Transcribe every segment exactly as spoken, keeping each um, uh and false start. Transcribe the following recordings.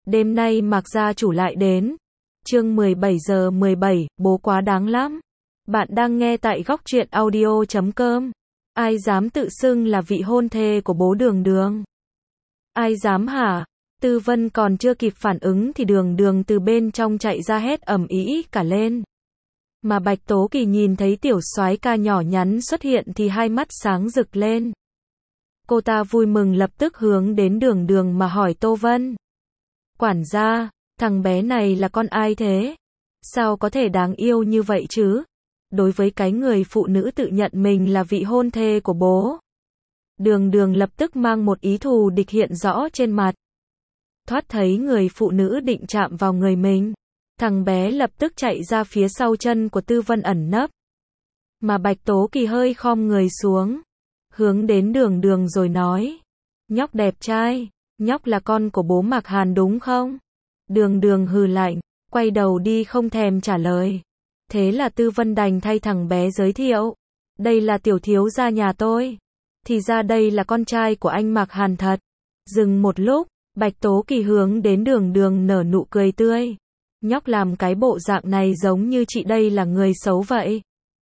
Đêm nay Mạc gia chủ lại đến. Chương mười bảy giờ mười bảy, bố quá đáng lắm. Bạn đang nghe tại góc truyện audio chấm com. Ai dám tự xưng là vị hôn thê của bố Đường Đường? Ai dám hả? Tư Vân còn chưa kịp phản ứng thì Đường Đường từ bên trong chạy ra hét ầm ĩ cả lên. Mà Bạch Tố Kỳ nhìn thấy tiểu soái ca nhỏ nhắn xuất hiện thì hai mắt sáng rực lên. Cô ta vui mừng lập tức hướng đến Đường Đường mà hỏi Tô Vân. Quản gia, thằng bé này là con ai thế? Sao có thể đáng yêu như vậy chứ? Đối với cái người phụ nữ tự nhận mình là vị hôn thê của bố. Đường Đường lập tức mang một ý thù địch hiện rõ trên mặt. Thoát thấy người phụ nữ định chạm vào người mình. Thằng bé lập tức chạy ra phía sau chân của Tư Vân ẩn nấp. Mà Bạch Tố Kỳ hơi khom người xuống. Hướng đến Đường Đường rồi nói. Nhóc đẹp trai, nhóc là con của bố Mạc Hàn đúng không? Đường Đường hừ lạnh, quay đầu đi không thèm trả lời. Thế là Tư Vân đành thay thằng bé giới thiệu. Đây là tiểu thiếu gia nhà tôi. Thì ra đây là con trai của anh Mạc Hàn thật. Dừng một lúc, Bạch Tố Kỳ hướng đến Đường Đường nở nụ cười tươi. Nhóc làm cái bộ dạng này giống như chị đây là người xấu vậy.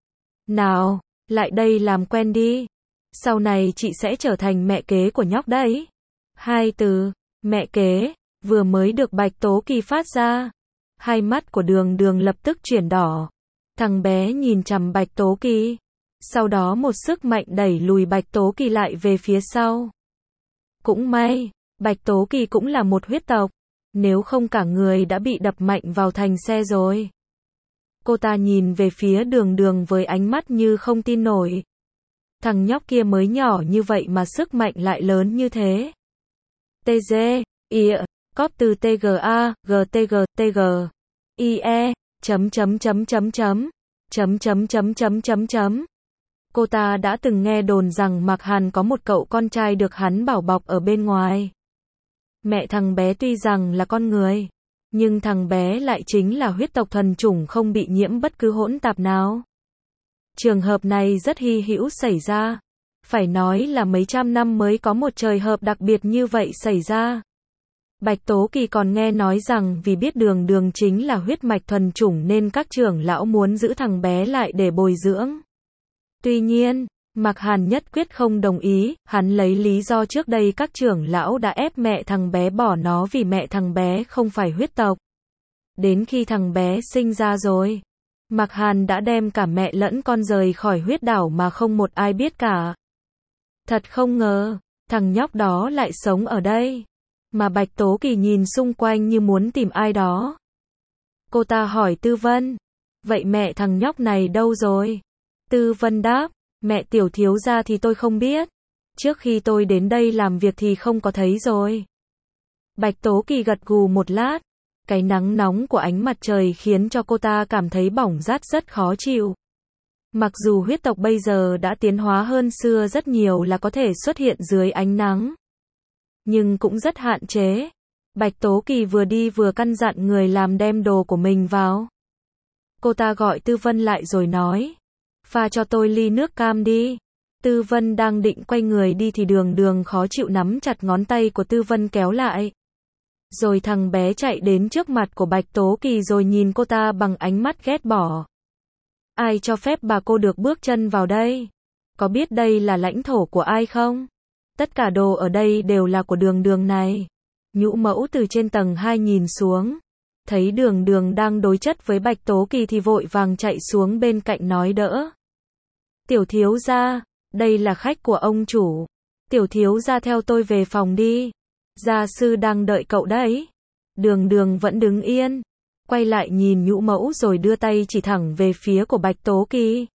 Nào, lại đây làm quen đi. Sau này chị sẽ trở thành mẹ kế của nhóc đấy. Hai từ, mẹ kế, vừa mới được Bạch Tố Kỳ phát ra. Hai mắt của Đường Đường lập tức chuyển đỏ. Thằng bé nhìn chằm Bạch Tố Kỳ. Sau đó một sức mạnh đẩy lùi Bạch Tố Kỳ lại về phía sau. Cũng may, Bạch Tố Kỳ cũng là một huyết tộc. Nếu không cả người đã bị đập mạnh vào thành xe rồi. Cô ta nhìn về phía Đường Đường với ánh mắt như không tin nổi. Thằng nhóc kia mới nhỏ như vậy mà sức mạnh lại lớn như thế. tê giê, I, cóp từ tê giê a, giê tê giê, tê giê, i e, chấm chấm chấm chấm chấm, chấm chấm chấm chấm chấm chấm. Cô ta đã từng nghe đồn rằng Mạc Hàn có một cậu con trai được hắn bảo bọc ở bên ngoài. Mẹ thằng bé tuy rằng là con người, nhưng thằng bé lại chính là huyết tộc thuần chủng không bị nhiễm bất cứ hỗn tạp nào. Trường hợp này rất hy hữu xảy ra. Phải nói là mấy trăm năm mới có một trường hợp đặc biệt như vậy xảy ra. Bạch Tố Kỳ còn nghe nói rằng vì biết Đường Đường chính là huyết mạch thuần chủng nên các trưởng lão muốn giữ thằng bé lại để bồi dưỡng. Tuy nhiên, Mạc Hàn nhất quyết không đồng ý, hắn lấy lý do trước đây các trưởng lão đã ép mẹ thằng bé bỏ nó vì mẹ thằng bé không phải huyết tộc. Đến khi thằng bé sinh ra rồi, Mạc Hàn đã đem cả mẹ lẫn con rời khỏi huyết đảo mà không một ai biết cả. Thật không ngờ, thằng nhóc đó lại sống ở đây. Mà Bạch Tố Kỳ nhìn xung quanh như muốn tìm ai đó. Cô ta hỏi Tư Vân, vậy mẹ thằng nhóc này đâu rồi? Tư Vân đáp, mẹ tiểu thiếu gia thì tôi không biết. Trước khi tôi đến đây làm việc thì không có thấy rồi. Bạch Tố Kỳ gật gù một lát. Cái nắng nóng của ánh mặt trời khiến cho cô ta cảm thấy bỏng rát rất khó chịu. Mặc dù huyết tộc bây giờ đã tiến hóa hơn xưa rất nhiều là có thể xuất hiện dưới ánh nắng. Nhưng cũng rất hạn chế. Bạch Tố Kỳ vừa đi vừa căn dặn người làm đem đồ của mình vào. Cô ta gọi Tư Vân lại rồi nói. Pha cho tôi ly nước cam đi. Tư Vân đang định quay người đi thì Đường Đường khó chịu nắm chặt ngón tay của Tư Vân kéo lại. Rồi thằng bé chạy đến trước mặt của Bạch Tố Kỳ rồi nhìn cô ta bằng ánh mắt ghét bỏ. Ai cho phép bà cô được bước chân vào đây? Có biết đây là lãnh thổ của ai không? Tất cả đồ ở đây đều là của Đường Đường này. Nhũ mẫu từ trên tầng hai nhìn xuống. Thấy Đường Đường đang đối chất với Bạch Tố Kỳ thì vội vàng chạy xuống bên cạnh nói đỡ. Tiểu thiếu gia, đây là khách của ông chủ. Tiểu thiếu gia theo tôi về phòng đi. Gia sư đang đợi cậu đấy. Đường Đường vẫn đứng yên. Quay lại nhìn nhũ mẫu rồi đưa tay chỉ thẳng về phía của Bạch Tố Kỳ.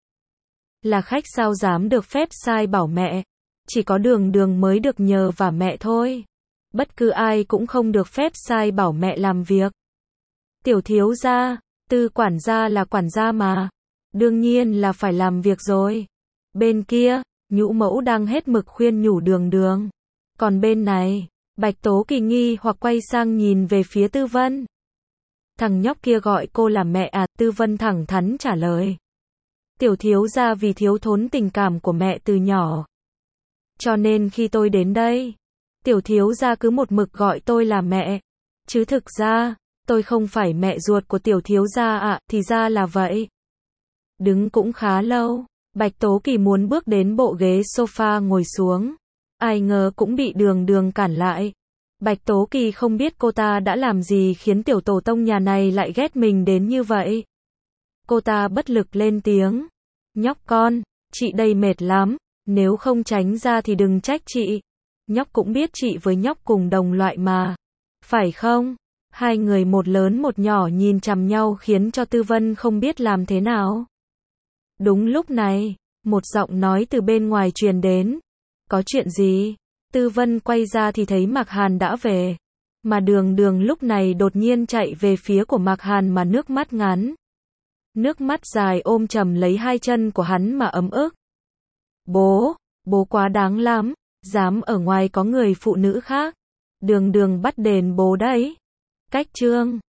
Là khách sao dám được phép sai bảo mẹ. Chỉ có Đường Đường mới được nhờ vả mẹ thôi. Bất cứ ai cũng không được phép sai bảo mẹ làm việc. Tiểu thiếu gia, Tư quản gia là quản gia mà. Đương nhiên là phải làm việc rồi. Bên kia, nhũ mẫu đang hết mực khuyên nhủ Đường Đường. Còn bên này, Bạch Tố Kỳ nghi hoặc quay sang nhìn về phía Tư Vân. Thằng nhóc kia gọi cô là mẹ à? Tư Vân thẳng thắn trả lời. Tiểu thiếu gia vì thiếu thốn tình cảm của mẹ từ nhỏ. Cho nên khi tôi đến đây, tiểu thiếu gia cứ một mực gọi tôi là mẹ. Chứ thực ra, tôi không phải mẹ ruột của tiểu thiếu gia ạ, thì ra là vậy. Đứng cũng khá lâu, Bạch Tố Kỳ muốn bước đến bộ ghế sofa ngồi xuống. Ai ngờ cũng bị Đường Đường cản lại. Bạch Tố Kỳ không biết cô ta đã làm gì khiến tiểu tổ tông nhà này lại ghét mình đến như vậy. Cô ta bất lực lên tiếng. Nhóc con, chị đây mệt lắm, nếu không tránh ra thì đừng trách chị. Nhóc cũng biết chị với nhóc cùng đồng loại mà. Phải không? Hai người một lớn một nhỏ nhìn chằm nhau khiến cho Tư Vân không biết làm thế nào. Đúng lúc này, một giọng nói từ bên ngoài truyền đến. Có chuyện gì? Tư Vân quay ra thì thấy Mạc Hàn đã về. Mà Đường Đường lúc này đột nhiên chạy về phía của Mạc Hàn mà nước mắt ngắn. Nước mắt dài ôm chầm lấy hai chân của hắn mà ấm ức. Bố, bố quá đáng lắm, dám ở ngoài có người phụ nữ khác. Đường Đường bắt đền bố đấy. Cách chương